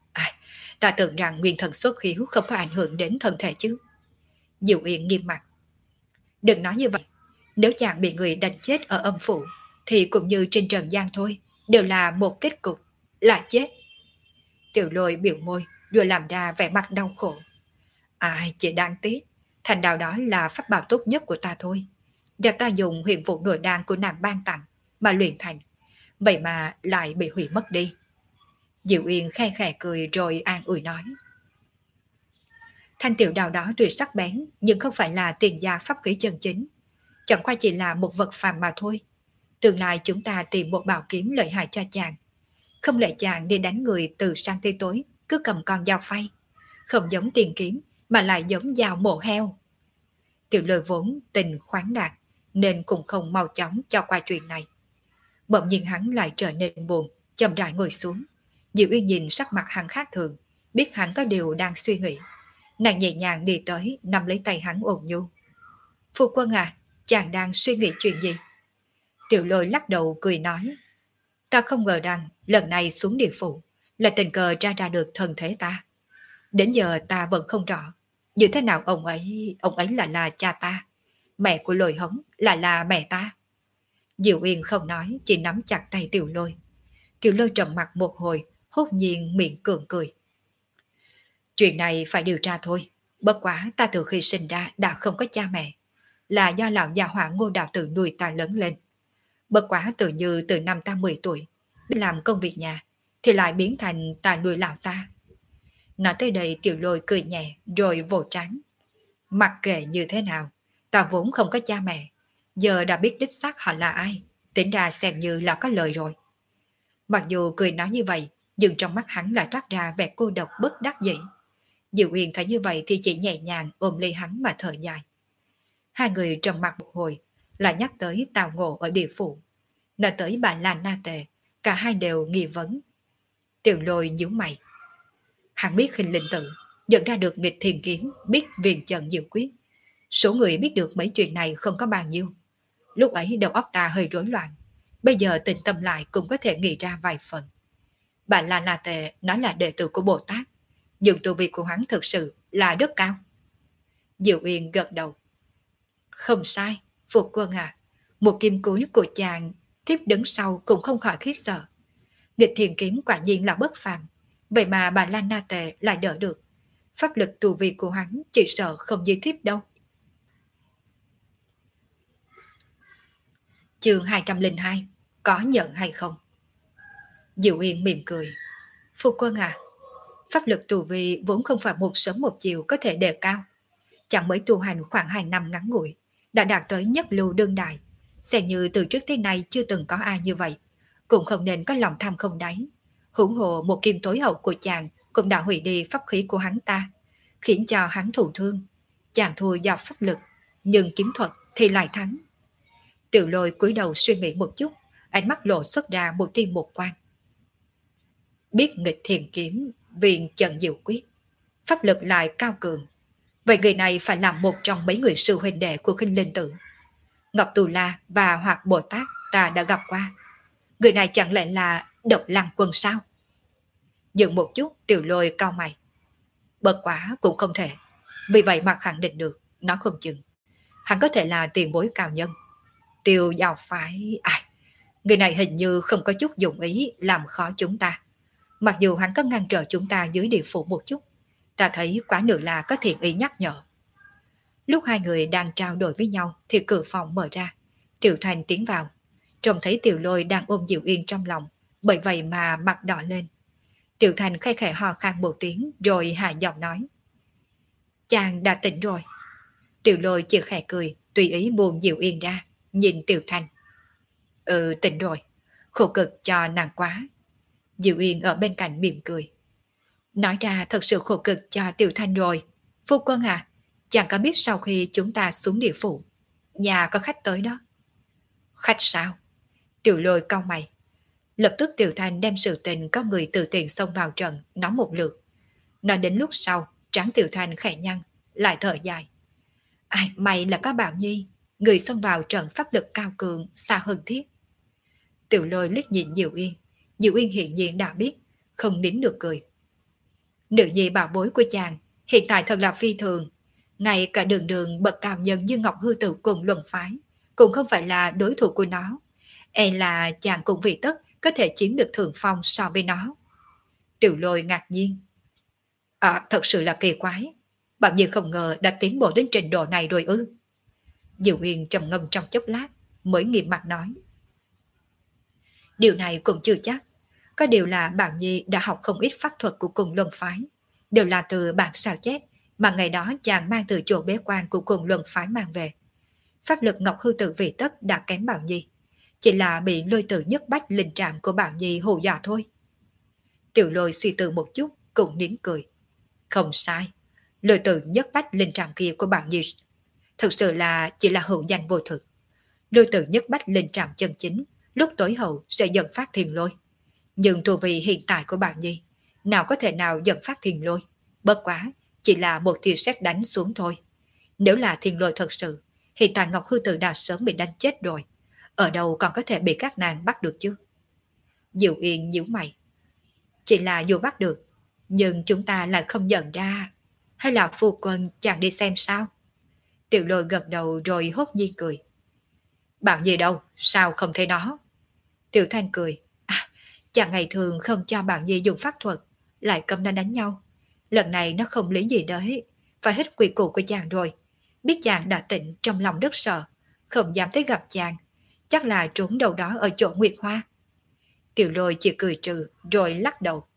Ta tưởng rằng nguyên thần xuất khiếu không có ảnh hưởng đến thân thể chứ. Diệu Uyên nghiêm mặt. Đừng nói như vậy. Nếu chàng bị người đánh chết ở âm phủ, thì cũng như trên trần gian thôi, đều là một kết cục, là chết. Tiểu Lôi biểu môi, rồi làm ra vẻ mặt đau khổ. Ai chỉ đáng tiếc, thành đạo đó là pháp bảo tốt nhất của ta thôi. Và ta dùng huyền vụ nội đan của nàng ban tặng mà luyện thành, vậy mà lại bị hủy mất đi. Diệu Uyên khe khẽ cười rồi an ủi nói. Thanh tiểu đào đó tuy sắc bén, nhưng không phải là tiền gia pháp khí chân chính. Chẳng qua chỉ là một vật phàm mà thôi. Tương lai chúng ta tìm một bảo kiếm lợi hại cho chàng. Không lẽ chàng đi đánh người từ sáng tới tối, cứ cầm con dao phay. Không giống tiền kiếm, mà lại giống dao mổ heo. Tiểu Lôi vốn tình khoáng đạt, nên cũng không mau chóng cho qua chuyện này. Bỗng nhiên hắn lại trở nên buồn, chậm rãi ngồi xuống. Diệu Uyên nhìn sắc mặt hắn khác thường, biết hắn có điều đang suy nghĩ. Nàng nhẹ nhàng đi tới, nắm lấy tay hắn ôn nhu. Phu quân à, chàng đang suy nghĩ chuyện gì? Tiểu Lôi lắc đầu cười nói. Ta không ngờ rằng lần này xuống địa phủ là tình cờ ra được thân thế ta. Đến giờ ta vẫn không rõ như thế nào ông ấy là cha ta, mẹ của Lôi Hống là mẹ ta. Diệu Uyên không nói, chỉ nắm chặt tay Tiểu Lôi. Tiểu Lôi trầm mặt một hồi, hốt nhiên miệng cường cười. Chuyện này phải điều tra thôi. Bất quá ta từ khi sinh ra đã không có cha mẹ, là do lão già hỏa Ngô Đạo Tử nuôi ta lớn lên. Bất quá tự như từ năm ta 10 tuổi, biết làm công việc nhà, thì lại biến thành ta nuôi lão ta. Nói tới đây Tiểu Lôi cười nhẹ rồi vỗ trán. Mặc kệ như thế nào, ta vốn không có cha mẹ, giờ đã biết đích xác họ là ai, tính ra xem như là có lời rồi. Mặc dù cười nói như vậy, nhưng trong mắt hắn lại toát ra vẻ cô độc bất đắc dĩ. Diệu Uyên thấy như vậy thì chỉ nhẹ nhàng ôm lấy hắn mà thở dài. Hai người trầm mặc một hồi, lại nhắc tới Tào Ngộ ở địa phủ. Nói tới bà Lan Na Tề, cả hai đều nghi vấn. Tiểu Lôi nhíu mày. Hắn biết Khinh Linh Tử, nhận ra được nghịch thiền kiếm, biết viền trận diệu quyết. Số người biết được mấy chuyện này không có bao nhiêu. Lúc ấy đầu óc ta hơi rối loạn. Bây giờ tình tâm lại cũng có thể nghĩ ra vài phần. Bà Lan Na Tề nói là đệ tử của Bồ Tát, nhưng tu vi của hắn thực sự là rất cao. Diệu Uyên gật đầu. Không sai, Phục Quân à, một kim cúi của chàng tiếp đứng sau cũng không khỏi khiếp sợ. Nghịch thiền kiếm quả nhiên là bất phàm, vậy mà bà Lan Na Tề lại đỡ được. Pháp lực tu vi của hắn chỉ sợ không dưới thiếp đâu. Chương 202, có nhận hay không? Diệu Uyên mỉm cười. Phu quân à, pháp lực tu vi vốn không phải một sớm một chiều có thể đề cao. Chẳng mới tu hành khoảng 2 năm ngắn ngủi, đã đạt tới nhất lưu đương đại. Xem như từ trước tới nay chưa từng có ai như vậy, cũng không nên có lòng tham không đáy. Hưởng hộ một kim tối hậu của chàng cũng đã hủy đi pháp khí của hắn ta, khiến cho hắn thụ thương. Chàng thua do pháp lực, nhưng kiếm thuật thì lại thắng. Tiểu Lôi cúi đầu suy nghĩ một chút, ánh mắt lộ xuất ra một tia một quan. Biết nghịch thiền kiếm, viện trận diệu quyết, pháp lực lại cao cường. Vậy người này phải là một trong mấy người sư huynh đệ của Khinh Linh Tử. Ngọc Tù La và Hoạt Bồ Tát ta đã gặp qua. Người này chẳng lẽ là Độc Lăng Quân sao? Dừng một chút, Tiểu Lôi cau mày. Bất quả cũng không thể. Vì vậy mà khẳng định được, nó không chừng. Hắn có thể là tiền bối cao nhân. Tiêu Giao Phái... người này hình như không có chút dụng ý làm khó chúng ta. Mặc dù hắn có ngăn trở chúng ta dưới địa phủ một chút, ta thấy quá nửa là có thiện ý nhắc nhở. Lúc hai người đang trao đổi với nhau thì cửa phòng mở ra. Tiểu Thành tiến vào. Trông thấy Tiểu Lôi đang ôm Diệu Yên trong lòng, bởi vậy mà mặt đỏ lên. Tiểu Thành khẽ khẽ ho khan một tiếng rồi hạ giọng nói. Chàng đã tỉnh rồi. Tiểu Lôi chỉ khẽ cười, tùy ý buông Diệu Yên ra, nhìn Tiểu Thành. Tỉnh rồi. Khổ cực cho nàng quá. Diệu Yên ở bên cạnh mỉm cười. Nói ra thật sự khổ cực cho Tiểu Thanh rồi. Phu quân à, chàng có biết sau khi chúng ta xuống địa phủ, nhà có khách tới đó. Khách sao? Tiểu Lôi cau mày. Lập tức Tiểu Thanh đem sự tình có người tự tiện xông vào trận nói một lượt. Nói đến lúc sau, trán Tiểu Thanh khẽ nhăn, lại thở dài. May là có Bảo Nhi, người xông vào trận pháp lực cao cường xa hơn thiết. Tiểu Lôi liếc nhìn Diệu Yên. Diệu Yên hiện nhiên đã biết, không nín được cười. Nữ nhi bảo bối của chàng hiện tại thật là phi thường. Ngay cả đường đường bậc cao nhân như Ngọc Hư Tử cùng luận phái cũng không phải là đối thủ của nó. E là chàng cũng vì tất có thể chiếm được thượng phong so với nó. Tiểu Lôi ngạc nhiên. À, thật sự là kỳ quái. Bạn như không ngờ đã tiến bộ đến trình độ này rồi ư. Diệu Uyên trầm ngâm trong chốc lát mới nghiêm mặt nói. Điều này cũng chưa chắc. Có điều là Bảo Nhi đã học không ít pháp thuật của cùng luân phái. Đều là từ bản sao chép mà ngày đó chàng mang từ chỗ bế quan của cùng luân phái mang về. Pháp lực Ngọc Hư Tử vì tất đã kém Bảo Nhi. Chỉ là bị lôi tử nhất bách linh trạm của Bảo Nhi hù dọa thôi. Tiểu Lôi suy tư một chút cũng nín cười. Không sai. Lôi tử nhất bách linh trạm kia của Bảo Nhi thực sự là chỉ là hữu danh vô thực. Lôi tử nhất bách linh trạm chân chính lúc tối hậu sẽ dẫn phát thiền lôi. Nhưng tu vi hiện tại của Bảo Nhi nào có thể nào dẫn phát thiền lôi. Bất quá chỉ là một tia sét đánh xuống thôi. Nếu là thiền lôi thật sự, hiện tại Ngọc Hư Tử đã sớm bị đánh chết rồi. Ở đâu còn có thể bị các nàng bắt được chứ? Diệu Yên nhíu mày. Chỉ là dù bắt được, nhưng chúng ta lại không nhận ra. Hay là phu quân chàng đi xem sao? Tiểu Lôi gật đầu rồi hốt nhiên cười. Bảo Nhi đâu, sao không thấy nó? Tiểu Thanh cười. À, chàng ngày thường không cho Bảo Nhi dùng pháp thuật, lại cấm nó đánh nhau. Lần này nó không lý gì đấy, phải hết quy củ của chàng rồi. Biết chàng đã tỉnh trong lòng rất sợ, không dám tới gặp chàng. Chắc là trốn đâu đó ở chỗ Nguyệt Hoa. Tiểu Lôi chỉ cười trừ rồi lắc đầu.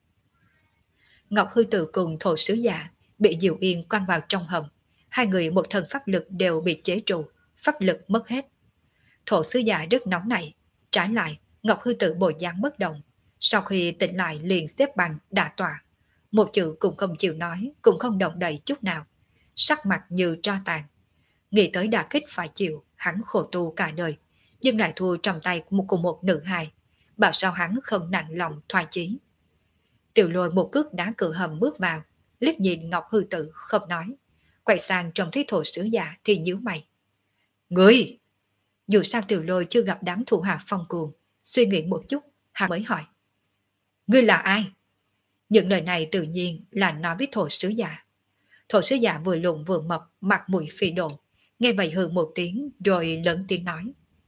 Ngọc Hư Tử cùng Thổ Sứ Giả bị Diệu Yên quăng vào trong hầm. Hai người một thân pháp lực đều bị chế trụ, pháp lực mất hết. Thổ Sứ Giả rất nóng nảy. Trái lại, Ngọc Hư Tử bộ dáng bất động. Sau khi tỉnh lại liền xếp bằng đả tọa. Một chữ cũng không chịu nói, cũng không động đậy chút nào. Sắc mặt như tro tàn. Nghĩ tới đả kích phải chịu, hắn khổ tu cả đời, nhưng lại thua trong tay của một nữ hài. Bảo sao hắn không nặng lòng thoái chí. Tiểu Lôi một cước đá cửa hầm bước vào, liếc nhìn Ngọc Hư Tử không nói. Quay sang trông thấy Thổ Sứ Giả thì nhíu mày. Ngươi! Dù sao Tiểu Lôi chưa gặp đám thủ hạ phong cuồng, suy nghĩ một chút, hắn mới hỏi. Ngươi là ai? Những lời này tự nhiên là nói với Thổ Sứ Giả. Thổ Sứ Giả vừa lùn vừa mập, mặt mũi phi độ. Nghe vậy hừ một tiếng rồi lớn tiếng nói.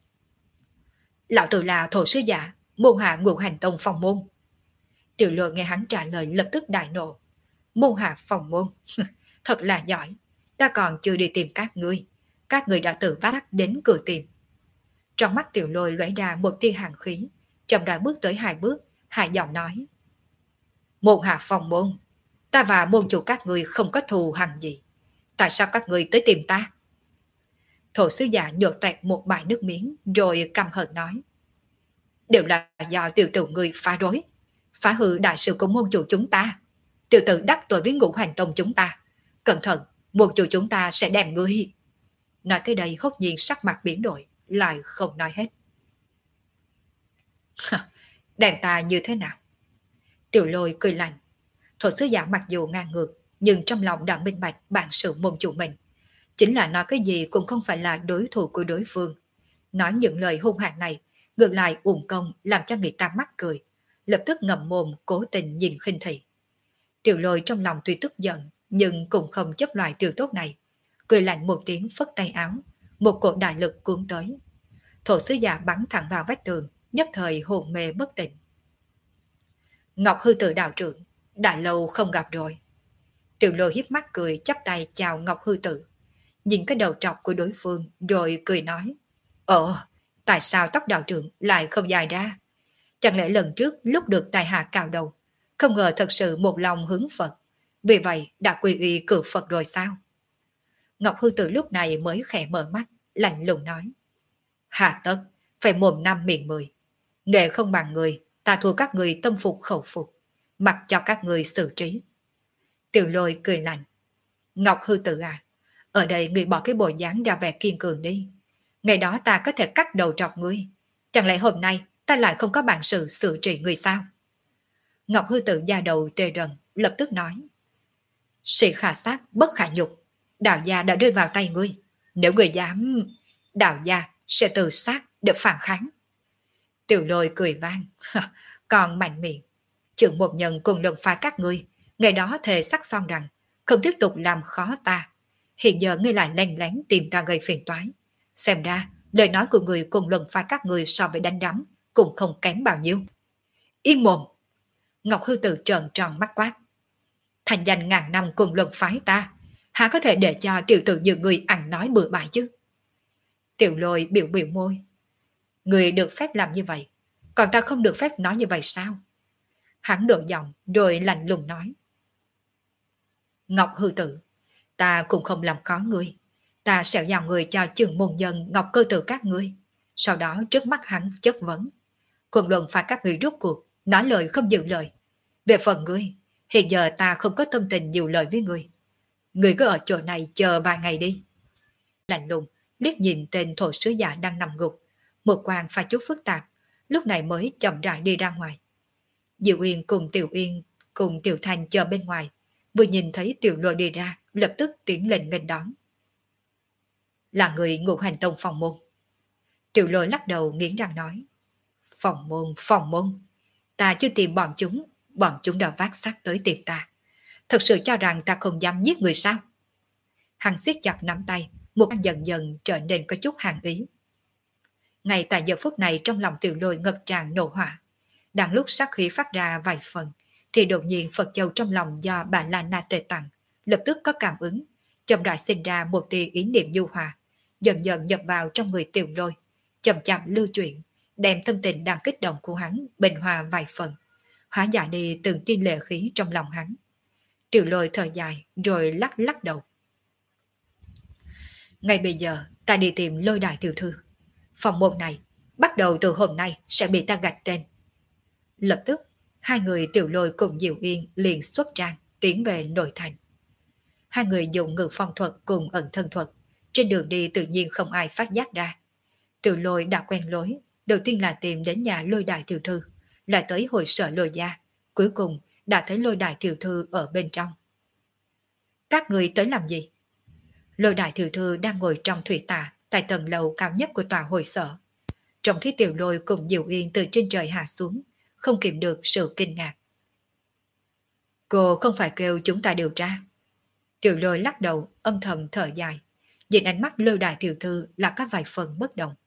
Lão tử là Thổ Sứ Giả, môn hạ Ngũ Hành Tông Phong môn. Tiểu Lôi nghe hắn trả lời lập tức đại nộ. Môn hạ Phong môn, thật là giỏi. Ta còn chưa đi tìm các ngươi đã tự vác đến cửa tìm. Trong mắt Tiểu Lôi lóe ra một tia hàn khí, chậm rãi bước tới 2 bước, hạ giọng nói. Môn hạ Phong môn, ta và môn chủ các ngươi không có thù hằn gì. Tại sao các ngươi tới tìm ta? Thổ Sứ Giả nhổ toẹt một bãi nước miếng rồi căm hận nói. Đều là do tiểu tử người phá rối, phá hư đại sự của môn chủ chúng ta. Tiểu tử đắc tội với Ngũ Hành Tông chúng ta. Cẩn thận, môn chủ chúng ta sẽ đem ngươi. Nói tới đây hốt nhiên sắc mặt biến đổi, lại không nói hết. Đem ta như thế nào? Tiểu Lôi cười lạnh. Thổ Sứ Giả mặc dù ngang ngược, nhưng trong lòng đã minh bạch bản sự môn chủ mình. Chính là nói cái gì cũng không phải là đối thủ của đối phương. Nói những lời hung hãn này, ngược lại uổng công làm cho người ta mắc cười. Lập tức ngậm mồm cố tình nhìn khinh thị. Tiểu Lôi trong lòng tuy tức giận, nhưng cũng không chấp loại tiểu tốt này. Cười lạnh một tiếng phất tay áo, một cỗ đại lực cuốn tới. Thổ Sứ Giả bắn thẳng vào vách tường, nhất thời hồn mê bất tỉnh. Ngọc Hư Tử đạo trưởng, đã lâu không gặp rồi. Tiểu Lôi hiếp mắt cười chắp tay chào Ngọc Hư Tử. Nhìn cái đầu trọc của đối phương rồi cười nói. Tại sao tóc đạo trưởng lại không dài ra? Chẳng lẽ lần trước lúc được tài hạ cạo đầu, không ngờ thật sự một lòng hướng Phật, vì vậy đã quy y cử Phật rồi sao? Ngọc Hư Tử lúc này mới khẽ mở mắt, lạnh lùng nói. Hà tất, phải mồm 5 miệng 10. Nghệ không bằng người, ta thua các người tâm phục khẩu phục, mặc cho các người xử trí. Tiểu Lôi cười lạnh. Ngọc Hư Tử à, ở đây người bỏ cái bộ dáng ra vẻ kiên cường đi. Ngày đó ta có thể cắt đầu trọc ngươi. Chẳng lẽ hôm nay ta lại không có bản sự xử trị người sao? Ngọc Hư Tử da đầu tê rần, lập tức nói. Sĩ khả sát bất khả nhục. Đạo gia đã rơi vào tay ngươi. Nếu ngươi dám, đạo gia sẽ tự sát để phản kháng. Tiểu Lôi cười vang. Còn mạnh miệng. Trưởng một nhân cùng luận phá các ngươi, Ngày đó thề sắc son rằng không tiếp tục làm khó ta. Hiện giờ ngươi lại lén lén tìm ta gây phiền toái. Xem ra, lời nói của người cùng lần phái các người so với đánh đấm cũng không kém bao nhiêu. Yên mồm! Ngọc Hư Tử trợn tròn mắt quát. Thành danh ngàn năm cùng lần phái ta, há có thể để cho tiểu tử như người ăn nói bừa bãi chứ? Tiểu Lôi biểu biểu môi. Người được phép làm như vậy, còn ta không được phép nói như vậy sao? Hắn đổi giọng rồi lạnh lùng nói. Ngọc Hư Tử, ta cũng không làm khó ngươi. Ta sẽ giao người cho trường môn nhân Ngọc Cơ Tử các ngươi. Sau đó trước mắt hắn chất vấn. Quân luận phạt các ngươi rút cuộc, nói lời không giữ lời. Về phần ngươi, hiện giờ ta không có tâm tình nhiều lời với ngươi. Ngươi cứ ở chỗ này chờ vài ngày đi. Lạnh lùng, liếc nhìn tên thổ sứ giả đang nằm gục. Một quan pha chút phức tạp, lúc này mới chậm rãi đi ra ngoài. Diệu Uyên cùng Tiểu Thành chờ bên ngoài, vừa nhìn thấy Tiểu Lôi đi ra, lập tức tiến lên nghênh đón. Là người Ngũ Hành Tông phòng môn. Tiểu Lôi lắc đầu nghiến răng nói. Phòng môn. Ta chưa tìm bọn chúng đã vác xác tới tìm ta. Thật sự cho rằng ta không dám giết người sao? Hắn siết chặt nắm tay, một anh dần dần trở nên có chút hàng ý. Ngay tại giờ phút này trong lòng Tiểu Lôi ngập tràn nộ hỏa. Đang lúc sát khí phát ra vài phần, thì đột nhiên Phật châu trong lòng do bà La Na tề tặng, lập tức có cảm ứng, chậm rãi sinh ra một tia ý niệm nhu hòa, dần dần nhập vào trong người Tiểu Lôi, chậm chậm lưu chuyển, đem tâm tình đang kích động của hắn bình hòa vài phần, hóa giải đi từng tia lệ khí trong lòng hắn. Tiểu Lôi thở dài rồi lắc lắc đầu. Ngay bây giờ ta đi tìm Lôi đại tiểu thư. Phòng môn này bắt đầu từ hôm nay sẽ bị ta gạch tên. Lập tức hai người Tiểu Lôi cùng Diệu Uyên liền xuất trang tiến về nội thành. Hai người dùng ngự phong thuật cùng ẩn thân thuật, trên đường đi tự nhiên không ai phát giác ra. Tiểu Lôi đã quen lối, đầu tiên là tìm đến nhà Lôi đại tiểu thư, lại tới hội sở Lôi gia, cuối cùng đã thấy Lôi đại tiểu thư ở bên trong. Các người tới làm gì? Lôi đại tiểu thư đang ngồi trong thủy tạ tại tầng lầu cao nhất của tòa hội sở. Trông thấy Tiểu Lôi cùng Diệu Uyên từ trên trời hạ xuống, không kìm được sự kinh ngạc. Cô không phải kêu chúng ta điều tra. Tiểu Lôi lắc đầu âm thầm thở dài, nhìn ánh mắt Lôi đại tiểu thư là có vài phần bất động.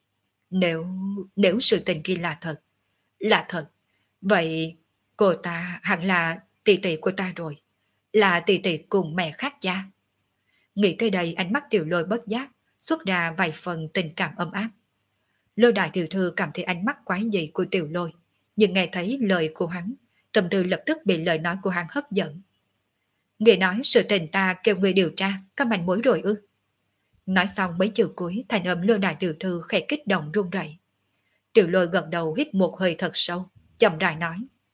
Nếu sự tình kia là thật, vậy cô ta hẳn là tỷ tỷ của ta rồi, là tỷ tỷ cùng mẹ khác cha. Nghĩ tới đây ánh mắt Tiểu Lôi bất giác xuất ra vài phần tình cảm ấm áp. Lôi đại tiểu thư cảm thấy ánh mắt quái dị của Tiểu Lôi, nhưng nghe thấy lời của hắn, tâm tư lập tức bị lời nói của hắn hấp dẫn. Người nói sự tình ta kêu người điều tra, có manh mối rồi ư? Nói xong mấy chữ cuối, thành âm Lôi đại tiểu thư khẽ kích động run rẩy. Tiểu Lôi gật đầu hít một hơi thật sâu, chậm rãi nói.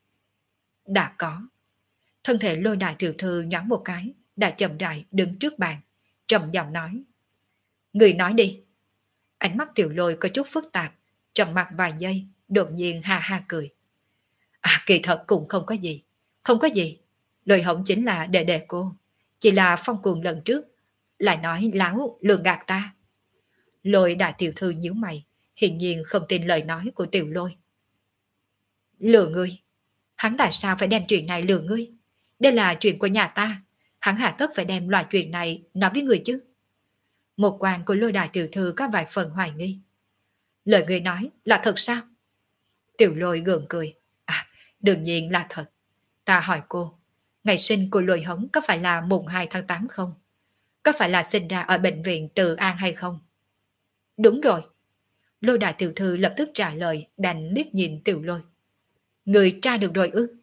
Đã có. Thân thể Lôi đại tiểu thư nhoáng một cái, đã chậm rãi đứng trước bàn, trầm giọng nói. Người nói đi. Ánh mắt Tiểu Lôi có chút phức tạp, trầm mặt vài giây, đột nhiên ha ha cười. Kỳ thật cũng không có gì. Không có gì. Lời hổng chính là đệ cô. Chỉ là Phong Cuồng lần trước lại nói láo lừa gạt ta. Lôi đại tiểu thư nhíu mày, hiển nhiên không tin lời nói của Tiểu Lôi. Lừa ngươi? Hắn tại sao phải đem chuyện này lừa ngươi? Đây là chuyện của nhà ta. Hắn hạ tất phải đem loại chuyện này nói với người chứ. Một quan của Lôi đại tiểu thư có vài phần hoài nghi. Lời ngươi nói là thật sao? Tiểu Lôi gượng cười. Đương nhiên là thật. Ta hỏi cô, ngày sinh của Lôi Hống có phải là mùng 2 tháng 8 không? Có phải là sinh ra ở bệnh viện Từ An hay không? Đúng rồi. Lôi đại tiểu thư lập tức trả lời, đành liếc nhìn Tiểu Lôi. Người tra được rồi ư?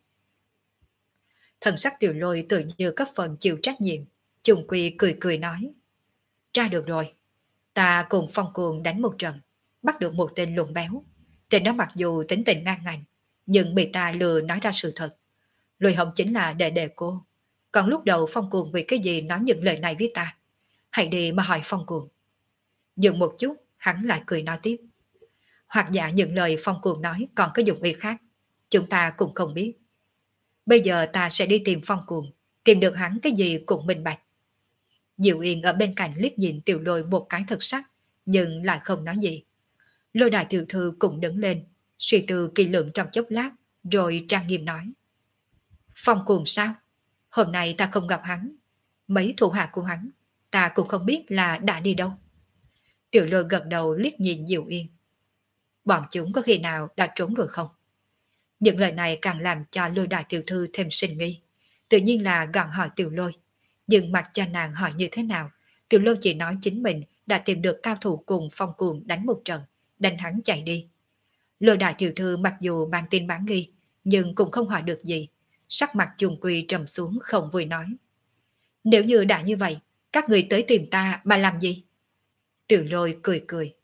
Thần sắc Tiểu Lôi tự như cấp phần chịu trách nhiệm, chung quy cười cười nói. Tra được rồi. Ta cùng Phong Cuồng đánh một trận, bắt được một tên lùn béo. Tên đó mặc dù tính tình ngang ngạnh, nhưng bị ta lừa nói ra sự thật. Lôi Hồng chính là đệ cô. Còn lúc đầu Phong Cuồng vì cái gì nói những lời này với ta? Hãy đi mà hỏi Phong Cuồng. Dừng một chút, hắn lại cười nói tiếp. Hoặc giả những lời Phong Cuồng nói còn có dụng ý khác, chúng ta cũng không biết. Bây giờ ta sẽ đi tìm Phong Cuồng, tìm được hắn cái gì cũng minh bạch. Diệu Yên ở bên cạnh liếc nhìn Tiểu Lôi một cái thật sắc, nhưng lại không nói gì. Lôi đại tiểu thư cũng đứng lên, suy tư kỳ lượng trong chốc lát, rồi trang nghiêm nói. Phong Cuồng sao? Hôm nay ta không gặp hắn, mấy thủ hạ của hắn, ta cũng không biết là đã đi đâu. Tiểu Lôi gật đầu liếc nhìn Diệu Yên. Bọn chúng có khi nào đã trốn rồi không? Những lời này càng làm cho Lôi đại tiểu thư thêm sinh nghi. Tự nhiên là gặng hỏi Tiểu Lôi. Nhưng mặc cho nàng hỏi như thế nào, Tiểu Lôi chỉ nói chính mình đã tìm được cao thủ cùng Phong Cuồng đánh một trận, đánh hắn chạy đi. Lôi đại tiểu thư mặc dù mang tin bán nghi, nhưng cũng không hỏi được gì. Sắc mặt chung quy trầm xuống không vui nói. Nếu như đã như vậy, các người tới tìm ta mà làm gì? Tiểu Lôi cười cười.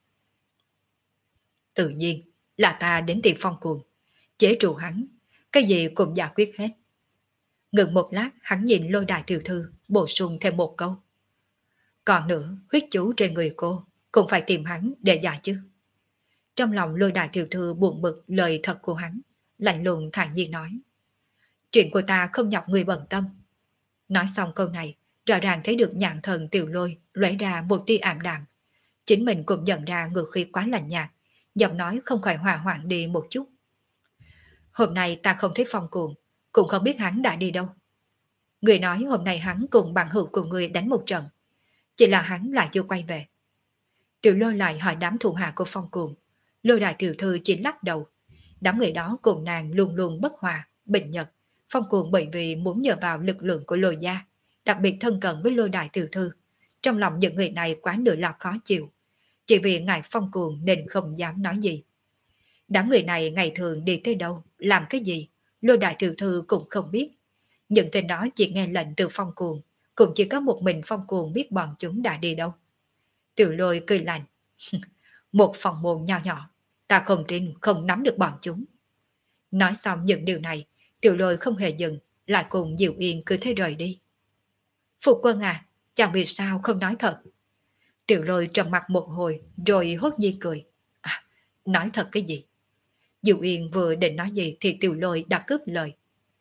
Tự nhiên là ta đến tìm Phong Cuồng, chế trụ hắn, cái gì cũng giải quyết hết. Ngừng một lát hắn nhìn Lôi đại tiểu thư, bổ sung thêm một câu. Còn nữa, huyết chú trên người cô, cũng phải tìm hắn để giải chứ. Trong lòng Lôi đại tiểu thư buồn bực lời thật của hắn, lạnh lùng thản nhiên nói. Chuyện của ta không nhọc người bận tâm. Nói xong câu này, rõ ràng thấy được nhãn thần Tiểu Lôi lóe ra một tia ảm đạm. Chính mình cũng nhận ra ngữ khí quá lạnh nhạt, giọng nói không khỏi hòa hoãn đi một chút. Hôm nay ta không thấy Phong Cuồng, cũng không biết hắn đã đi đâu. Người nói hôm nay hắn cùng bằng hữu của người đánh một trận, chỉ là hắn lại chưa quay về. Tiểu Lôi lại hỏi đám thủ hạ của Phong Cuồng. Lôi đại tiểu thư chỉ lắc đầu. Đám người đó cùng nàng luôn luôn bất hòa, bình nhật. Phong Cuồng bởi vì muốn nhờ vào lực lượng của Lôi gia, đặc biệt thân cận với Lôi đại tiểu thư. Trong lòng những người này quá nửa là khó chịu. Chỉ vì ngài Phong Cuồng nên không dám nói gì. Đám người này ngày thường đi tới đâu, làm cái gì, Lôi đại tiểu thư cũng không biết. Những tên đó chỉ nghe lệnh từ Phong Cuồng, cũng chỉ có một mình Phong Cuồng biết bọn chúng đã đi đâu. Tiểu Lôi cười lạnh. Một phòng môn nho nhỏ, ta không tin không nắm được bọn chúng. Nói xong những điều này, Tiểu Lôi không hề dừng, lại cùng Diệu Yên cứ thế rời đi. Phụ quân à, chàng vì sao không nói thật? Tiểu Lôi trầm mặt một hồi, rồi hốt nhiên cười. À, nói thật cái gì? Diệu Yên vừa định nói gì thì Tiểu Lôi đã cướp lời.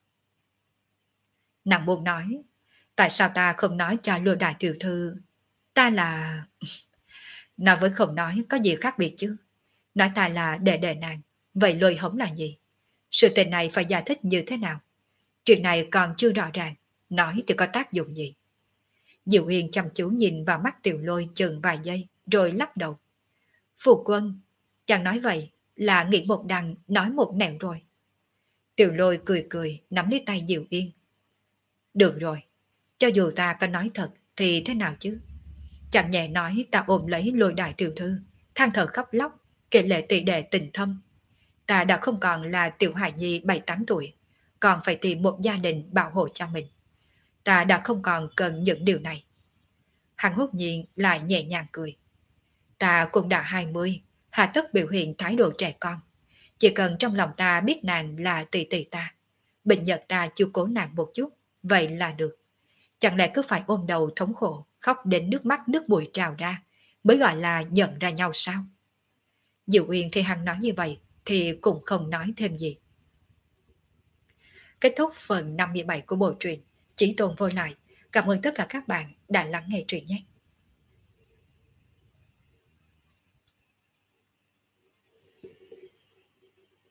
Nàng muốn nói, tại sao ta không nói cho Lôi đại tiểu thư? Ta là... Nói với không nói có gì khác biệt chứ. Nói ta là đệ nàng, vậy Lôi hống là gì? Sự tình này phải giải thích như thế nào? Chuyện này còn chưa rõ ràng, nói thì có tác dụng gì? Diệu Huyền chăm chú nhìn vào mắt Tiểu Lôi chừng vài giây, rồi lắc đầu. Phụ quân, chàng nói vậy là nghĩ một đằng nói một nẻo rồi. Tiểu Lôi cười cười, nắm lấy tay Diệu Yên. Được rồi, cho dù ta có nói thật thì thế nào chứ? Chàng nhẹ nói ta ôm lấy Lôi đại tiểu thư, than thở khóc lóc, kể lệ tỷ đệ tình thâm. Ta đã không còn là tiểu hài nhi 7-8 tuổi, còn phải tìm một gia đình bảo hộ cho mình. Ta đã không còn cần những điều này. Hắn hốt nhiên lại nhẹ nhàng cười. Ta cũng đã 20, hà tất biểu hiện thái độ trẻ con. Chỉ cần trong lòng ta biết nàng là tỷ tỷ ta, bình nhật ta chiếu cố nàng một chút, vậy là được. Chẳng lẽ cứ phải ôm đầu thống khổ, khóc đến nước mắt nước mũi trào ra, mới gọi là nhận ra nhau sao? Diệu Uyên thì hắn nói như vậy, thì cũng không nói thêm gì. Kết thúc phần 57 của bộ truyện Chí Tôn Vô Lại. Cảm ơn tất cả các bạn đã lắng nghe truyện nhé.